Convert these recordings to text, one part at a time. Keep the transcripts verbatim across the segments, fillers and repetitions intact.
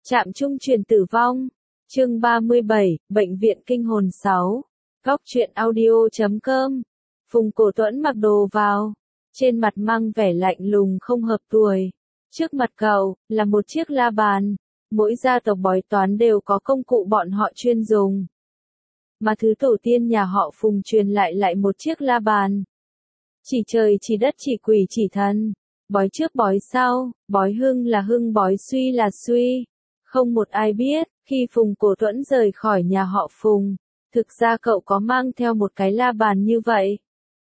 Trạm trung truyền tử vong. Chương ba mươi bảy, Bệnh viện kinh hồn sáu. Góc truyện audio chấm com. Phùng Cổ Tuẫn mặc đồ vào, trên mặt mang vẻ lạnh lùng không hợp tuổi. Trước mặt cậu là một chiếc la bàn, mỗi gia tộc bói toán đều có công cụ bọn họ chuyên dùng. Mà thứ tổ tiên nhà họ Phùng truyền lại lại một chiếc la bàn. Chỉ trời chỉ đất chỉ quỷ chỉ thần, bói trước bói sau, bói hưng là hưng bói suy là suy. Không một ai biết, khi Phùng Cổ Tuẫn rời khỏi nhà họ Phùng, thực ra cậu có mang theo một cái la bàn như vậy.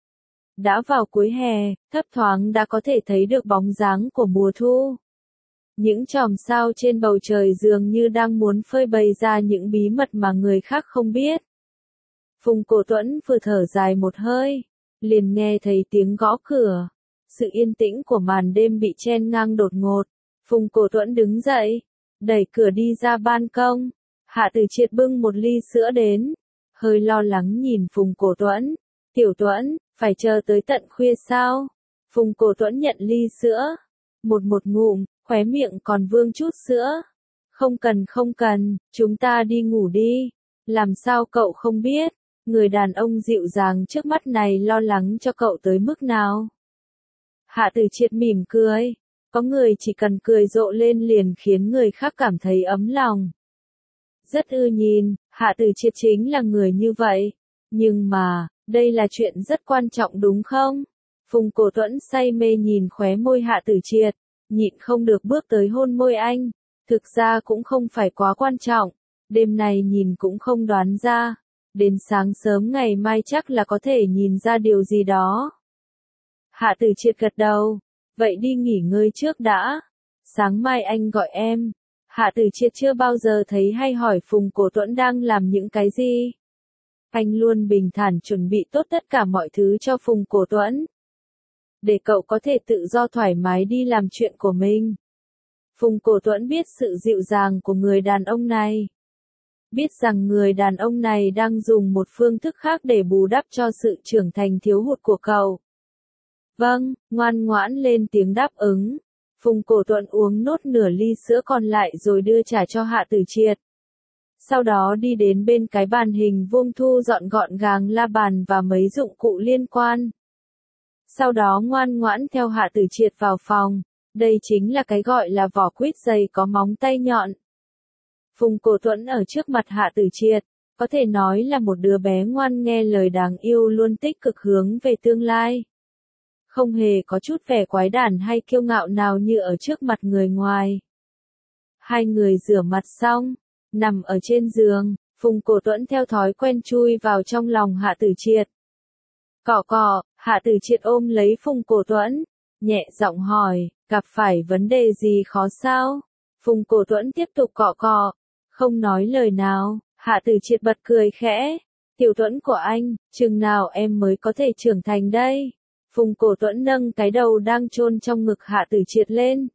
Đã vào cuối hè, thấp thoáng đã có thể thấy được bóng dáng của mùa thu. Những chòm sao trên bầu trời dường như đang muốn phơi bày ra những bí mật mà người khác không biết. Phùng Cổ Tuẫn vừa thở dài một hơi, liền nghe thấy tiếng gõ cửa. Sự yên tĩnh của màn đêm bị chen ngang đột ngột. Phùng Cổ Tuẫn đứng dậy, đẩy cửa đi ra ban công. Hạ Tử Triệt bưng một ly sữa đến, hơi lo lắng nhìn Phùng Cổ Tuẫn. Tiểu Tuẫn, phải chờ tới tận khuya sao? Phùng Cổ Tuẫn nhận ly sữa, một một ngụm, khóe miệng còn vương chút sữa. Không cần không cần, chúng ta đi ngủ đi. Làm sao cậu không biết, người đàn ông dịu dàng trước mắt này lo lắng cho cậu tới mức nào? Hạ Tử Triệt mỉm cười, có người chỉ cần cười rộ lên liền khiến người khác cảm thấy ấm lòng. Rất ưa nhìn, Hạ Tử Triệt chính là người như vậy. Nhưng mà, đây là chuyện rất quan trọng đúng không? Phùng Cổ Tuẫn say mê nhìn khóe môi Hạ Tử Triệt, nhịn không được bước tới hôn môi anh. Thực ra cũng không phải quá quan trọng, đêm này nhìn cũng không đoán ra. Đến sáng sớm ngày mai chắc là có thể nhìn ra điều gì đó. Hạ Tử Triệt gật đầu, vậy đi nghỉ ngơi trước đã. Sáng mai anh gọi em. Hạ Tử Triệt chưa bao giờ thấy hay hỏi Phùng Cổ Tuẫn đang làm những cái gì. Anh luôn bình thản chuẩn bị tốt tất cả mọi thứ cho Phùng Cổ Tuẫn, để cậu có thể tự do thoải mái đi làm chuyện của mình. Phùng Cổ Tuẫn biết sự dịu dàng của người đàn ông này. Biết rằng người đàn ông này đang dùng một phương thức khác để bù đắp cho sự trưởng thành thiếu hụt của cậu. Vâng, ngoan ngoãn lên tiếng đáp ứng. Phùng Cổ Tuẫn uống nốt nửa ly sữa còn lại rồi đưa trả cho Hạ Tử Triệt. Sau đó đi đến bên cái bàn hình vuông thu dọn gọn gàng la bàn và mấy dụng cụ liên quan. Sau đó ngoan ngoãn theo Hạ Tử Triệt vào phòng. Đây chính là cái gọi là vỏ quýt dày có móng tay nhọn. Phùng Cổ Tuẫn ở trước mặt Hạ Tử Triệt, có thể nói là một đứa bé ngoan nghe lời đáng yêu luôn tích cực hướng về tương lai. Không hề có chút vẻ quái đản hay kiêu ngạo nào như ở trước mặt người ngoài. Hai người rửa mặt xong, nằm ở trên giường, Phùng Cổ Tuẫn theo thói quen chui vào trong lòng Hạ Tử Triệt. Cọ cọ, Hạ Tử Triệt ôm lấy Phùng Cổ Tuẫn, nhẹ giọng hỏi, gặp phải vấn đề gì khó sao? Phùng Cổ Tuẫn tiếp tục cọ cọ, không nói lời nào. Hạ Tử Triệt bật cười khẽ, Tiểu Tuẫn của anh, chừng nào em mới có thể trưởng thành đây? Phùng Cổ Tuẫn nâng cái đầu đang chôn trong ngực Hạ Tử Triệt lên.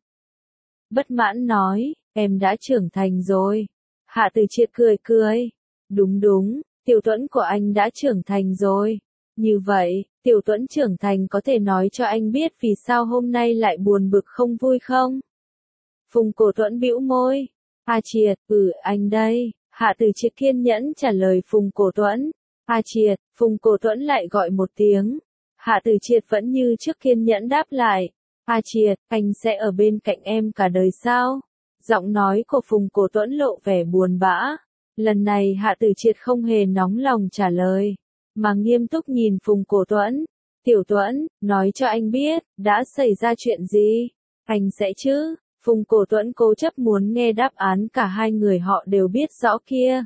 Bất mãn nói, em đã trưởng thành rồi. Hạ Tử Triệt cười cười, đúng đúng, Tiểu Tuẫn của anh đã trưởng thành rồi. Như vậy, Tiểu Tuẫn trưởng thành có thể nói cho anh biết vì sao hôm nay lại buồn bực không vui không? Phùng Cổ Tuẫn bĩu môi, A Triệt, ừ anh đây. Hạ Tử Triệt kiên nhẫn trả lời Phùng Cổ Tuẫn. A Triệt, Phùng Cổ Tuẫn lại gọi một tiếng. Hạ Tử Triệt vẫn như trước kiên nhẫn đáp lại. A Triệt, anh sẽ ở bên cạnh em cả đời sao? Giọng nói của Phùng Cổ Tuẫn lộ vẻ buồn bã. Lần này Hạ Tử Triệt không hề nóng lòng trả lời, mà nghiêm túc nhìn Phùng Cổ Tuẫn. Tiểu Tuẫn, nói cho anh biết, đã xảy ra chuyện gì? Anh sẽ chứ? Phùng Cổ Tuẫn cố chấp muốn nghe đáp án cả hai người họ đều biết rõ kia.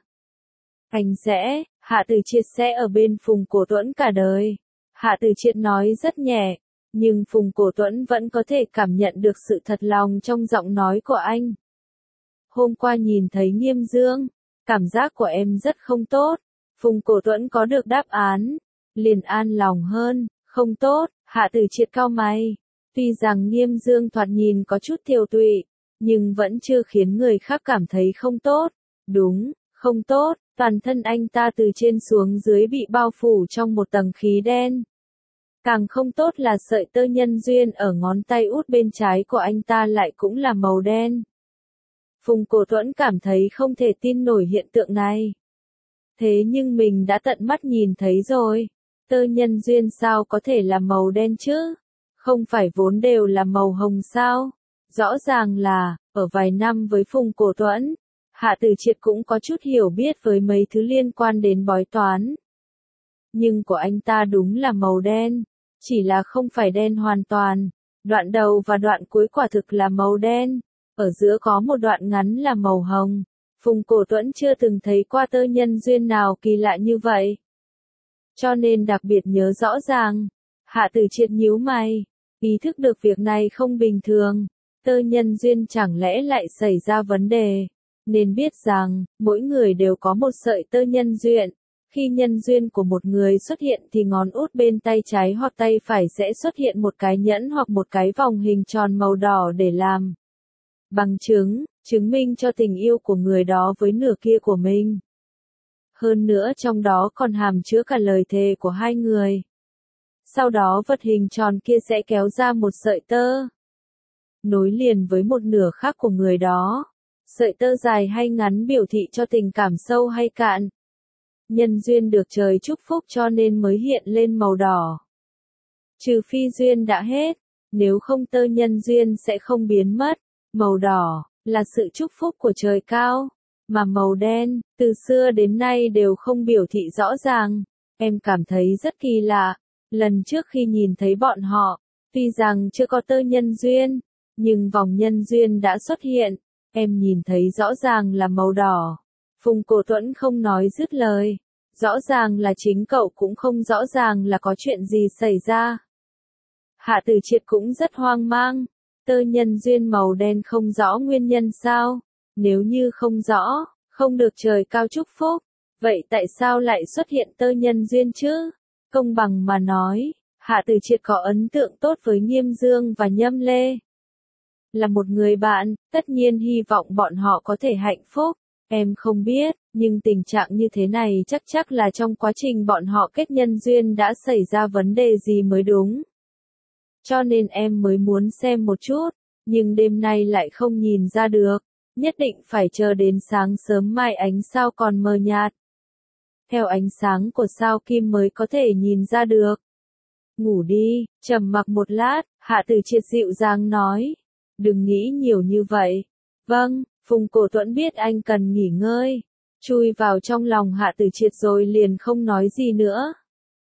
Anh sẽ, Hạ Tử Triệt sẽ ở bên Phùng Cổ Tuẫn cả đời. Hạ Tử Triệt nói rất nhẹ, nhưng Phùng Cổ Tuẫn vẫn có thể cảm nhận được sự thật lòng trong giọng nói của anh. Hôm qua nhìn thấy Nghiêm Dương, cảm giác của em rất không tốt. Phùng Cổ Tuẫn có được đáp án, liền an lòng hơn. Không tốt, Hạ Tử Triệt cau mày. Tuy rằng Nghiêm Dương thoạt nhìn có chút tiều tụy, nhưng vẫn chưa khiến người khác cảm thấy không tốt. Đúng, không tốt, toàn thân anh ta từ trên xuống dưới bị bao phủ trong một tầng khí đen. Càng không tốt là sợi tơ nhân duyên ở ngón tay út bên trái của anh ta lại cũng là màu đen. Phùng Cổ Tuẫn cảm thấy không thể tin nổi hiện tượng này. Thế nhưng mình đã tận mắt nhìn thấy rồi. Tơ nhân duyên sao có thể là màu đen chứ? Không phải vốn đều là màu hồng sao? Rõ ràng là, ở vài năm với Phùng Cổ Tuẫn, Hạ Tử Triệt cũng có chút hiểu biết với mấy thứ liên quan đến bói toán. Nhưng của anh ta đúng là màu đen, chỉ là không phải đen hoàn toàn. Đoạn đầu và đoạn cuối quả thực là màu đen, ở giữa có một đoạn ngắn là màu hồng. Phùng Cổ Tuẫn chưa từng thấy qua tơ nhân duyên nào kỳ lạ như vậy. Cho nên đặc biệt nhớ rõ ràng. Hạ Tử Triệt nhíu mày, ý thức được việc này không bình thường. Tơ nhân duyên chẳng lẽ lại xảy ra vấn đề. Nên biết rằng, mỗi người đều có một sợi tơ nhân duyên. Khi nhân duyên của một người xuất hiện thì ngón út bên tay trái hoặc tay phải sẽ xuất hiện một cái nhẫn hoặc một cái vòng hình tròn màu đỏ để làm bằng chứng, chứng minh cho tình yêu của người đó với nửa kia của mình. Hơn nữa trong đó còn hàm chứa cả lời thề của hai người. Sau đó vật hình tròn kia sẽ kéo ra một sợi tơ, nối liền với một nửa khác của người đó. Sợi tơ dài hay ngắn biểu thị cho tình cảm sâu hay cạn. Nhân duyên được trời chúc phúc cho nên mới hiện lên màu đỏ. Trừ phi duyên đã hết, nếu không tơ nhân duyên sẽ không biến mất. Màu đỏ là sự chúc phúc của trời cao, mà màu đen, từ xưa đến nay đều không biểu thị rõ ràng. Em cảm thấy rất kỳ lạ. Lần trước khi nhìn thấy bọn họ, tuy rằng chưa có tơ nhân duyên, nhưng vòng nhân duyên đã xuất hiện. Em nhìn thấy rõ ràng là màu đỏ. Phùng Cổ Tuẫn không nói dứt lời. Rõ ràng là chính cậu cũng không rõ ràng là có chuyện gì xảy ra. Hạ Tử Triệt cũng rất hoang mang. Tơ nhân duyên màu đen không rõ nguyên nhân sao? Nếu như không rõ, không được trời cao chúc phúc, vậy tại sao lại xuất hiện tơ nhân duyên chứ? Công bằng mà nói, Hạ Tử Triệt có ấn tượng tốt với Nghiêm Dương và Nhâm Lê. Là một người bạn, tất nhiên hy vọng bọn họ có thể hạnh phúc. Em không biết, nhưng tình trạng như thế này chắc chắc là trong quá trình bọn họ kết nhân duyên đã xảy ra vấn đề gì mới đúng. Cho nên em mới muốn xem một chút, nhưng đêm nay lại không nhìn ra được. Nhất định phải chờ đến sáng sớm mai ánh sao còn mờ nhạt. Theo ánh sáng của sao kim mới có thể nhìn ra được. Ngủ đi, trầm mặc một lát, Hạ Tử Triệt dịu dàng nói. Đừng nghĩ nhiều như vậy. Vâng, Phùng Cổ Tuẫn biết anh cần nghỉ ngơi. Chui vào trong lòng Hạ Tử Triệt rồi liền không nói gì nữa.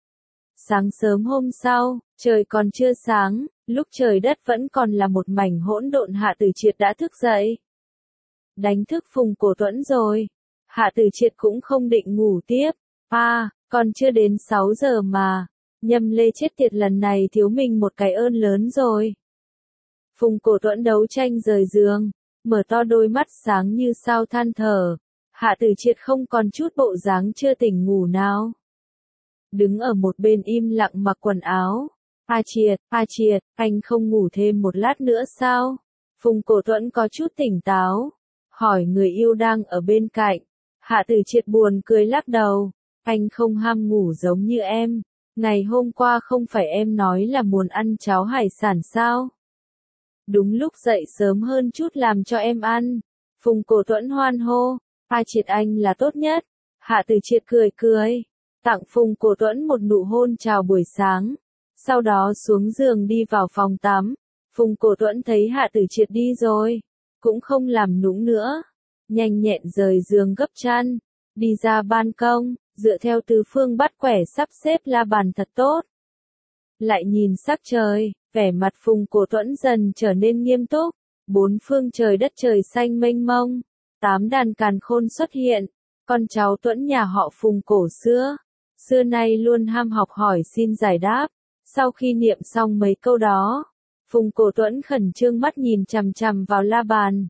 Sáng sớm hôm sau, trời còn chưa sáng, lúc trời đất vẫn còn là một mảnh hỗn độn, Hạ Tử Triệt đã thức dậy. Đánh thức Phùng Cổ Tuẫn rồi. Hạ Tử Triệt cũng không định ngủ tiếp. À, còn chưa đến sáu giờ mà. Nhâm Lê chết tiệt, lần này thiếu mình một cái ơn lớn rồi. Phùng Cổ Tuẫn đấu tranh rời giường, mở to đôi mắt sáng như sao than thở. Hạ Tử Triệt không còn chút bộ dáng chưa tỉnh ngủ nào. Đứng ở một bên im lặng mặc quần áo. A Triệt, A Triệt, anh không ngủ thêm một lát nữa sao? Phùng Cổ Tuẫn có chút tỉnh táo, hỏi người yêu đang ở bên cạnh. Hạ Tử Triệt buồn cười lắc đầu. Anh không ham ngủ giống như em. Ngày hôm qua không phải em nói là muốn ăn cháo hải sản sao? Đúng lúc dậy sớm hơn chút làm cho em ăn. Phùng Cổ Tuẫn hoan hô. A Triệt anh là tốt nhất. Hạ Tử Triệt cười cười, tặng Phùng Cổ Tuẫn một nụ hôn chào buổi sáng. Sau đó xuống giường đi vào phòng tắm. Phùng Cổ Tuẫn thấy Hạ Tử Triệt đi rồi, cũng không làm nũng nữa. Nhanh nhẹn rời giường gấp chăn, đi ra ban công, dựa theo tứ phương bắt quẻ sắp xếp la bàn thật tốt. Lại nhìn sắc trời, vẻ mặt Phùng Cổ Tuẫn dần trở nên nghiêm túc. Bốn phương trời đất trời xanh mênh mông. Tám đàn càn khôn xuất hiện. Con cháu Tuẫn nhà họ Phùng cổ xưa, xưa nay luôn ham học hỏi xin giải đáp. Sau khi niệm xong mấy câu đó, Phùng Cổ Tuẫn khẩn trương mắt nhìn chằm chằm vào la bàn.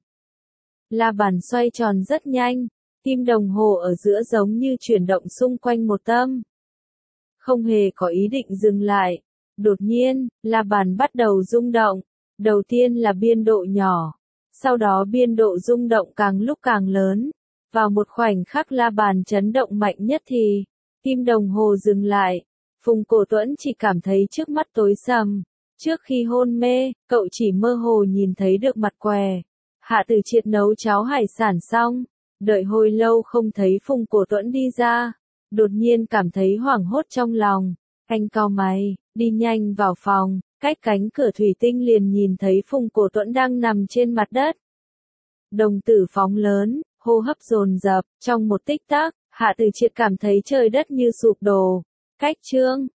La bàn xoay tròn rất nhanh, tim đồng hồ ở giữa giống như chuyển động xung quanh một tâm. Không hề có ý định dừng lại. Đột nhiên, la bàn bắt đầu rung động. Đầu tiên là biên độ nhỏ, sau đó biên độ rung động càng lúc càng lớn. Vào một khoảnh khắc la bàn chấn động mạnh nhất thì, tim đồng hồ dừng lại. Phùng Cổ Tuẫn chỉ cảm thấy trước mắt tối sầm. Trước khi hôn mê, cậu chỉ mơ hồ nhìn thấy được mặt què. Hạ Tử Triệt nấu cháo hải sản xong, đợi hồi lâu không thấy Phùng Cổ Tuẫn đi ra, đột nhiên cảm thấy hoảng hốt trong lòng, anh cau mày, đi nhanh vào phòng, cách cánh cửa thủy tinh liền nhìn thấy Phùng Cổ Tuẫn đang nằm trên mặt đất. Đồng tử phóng lớn, hô hấp dồn dập, trong một tích tắc, Hạ Tử Triệt cảm thấy trời đất như sụp đổ. Cách chương